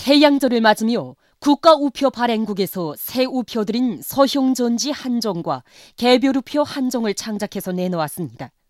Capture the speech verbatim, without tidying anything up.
태양절을 맞으며 국가우표 발행국에서 새 우표들인 서형전지 한정과 개별우표 한정을 창작해서 내놓았습니다.